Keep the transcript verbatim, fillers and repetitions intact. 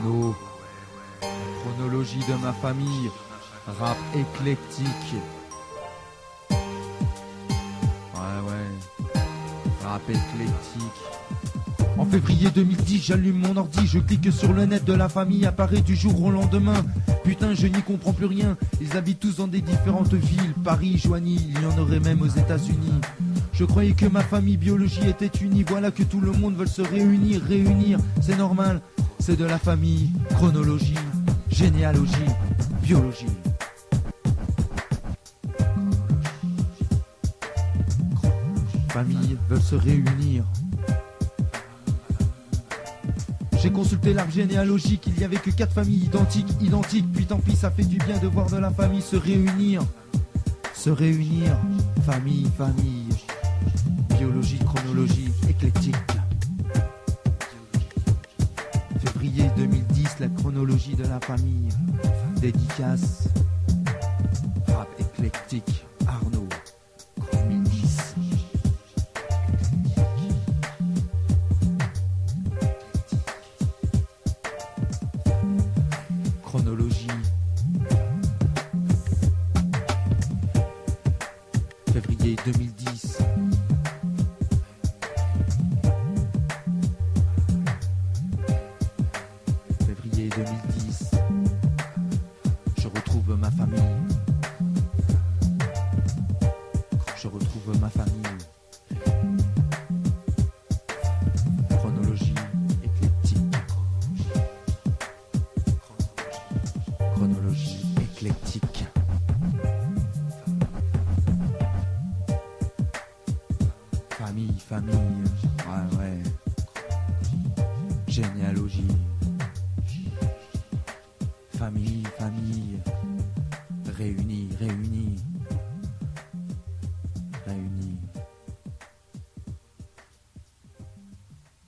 chrono, chronologie de ma famille, rap éclectique. Ouais, ouais, rap éclectique. En février deux mille dix, j'allume mon ordi, je clique sur le net de la famille, apparaît du jour au lendemain. Putain, je n'y comprends plus rien. Ils habitent tous dans des différentes villes, Paris, Joigny, il y en aurait même aux États-Unis. Je croyais que ma famille biologie était unie, voilà que tout le monde veut se réunir, réunir, c'est normal. C'est de la famille, chronologie, généalogie, biologie. Famille veulent se réunir. J'ai consulté l'arbre généalogique, il n'y avait que quatre familles identiques, identiques, puis tant pis, ça fait du bien de voir de la famille se réunir. Se réunir, famille, famille, biologie, chronologie, éclectique. Février deux mille dix, la chronologie de la famille, dédicace, rap éclectique, Arnaud, deux mille dix. Chronologie. Février deux mille dix. Février deux mille dix. Je retrouve ma famille. Je retrouve ma famille. Chronologie éclectique. Chronologie éclectique. Famille, famille, ouais, ouais. Généalogie. Famille, famille. Réunis, réunis. Réunis.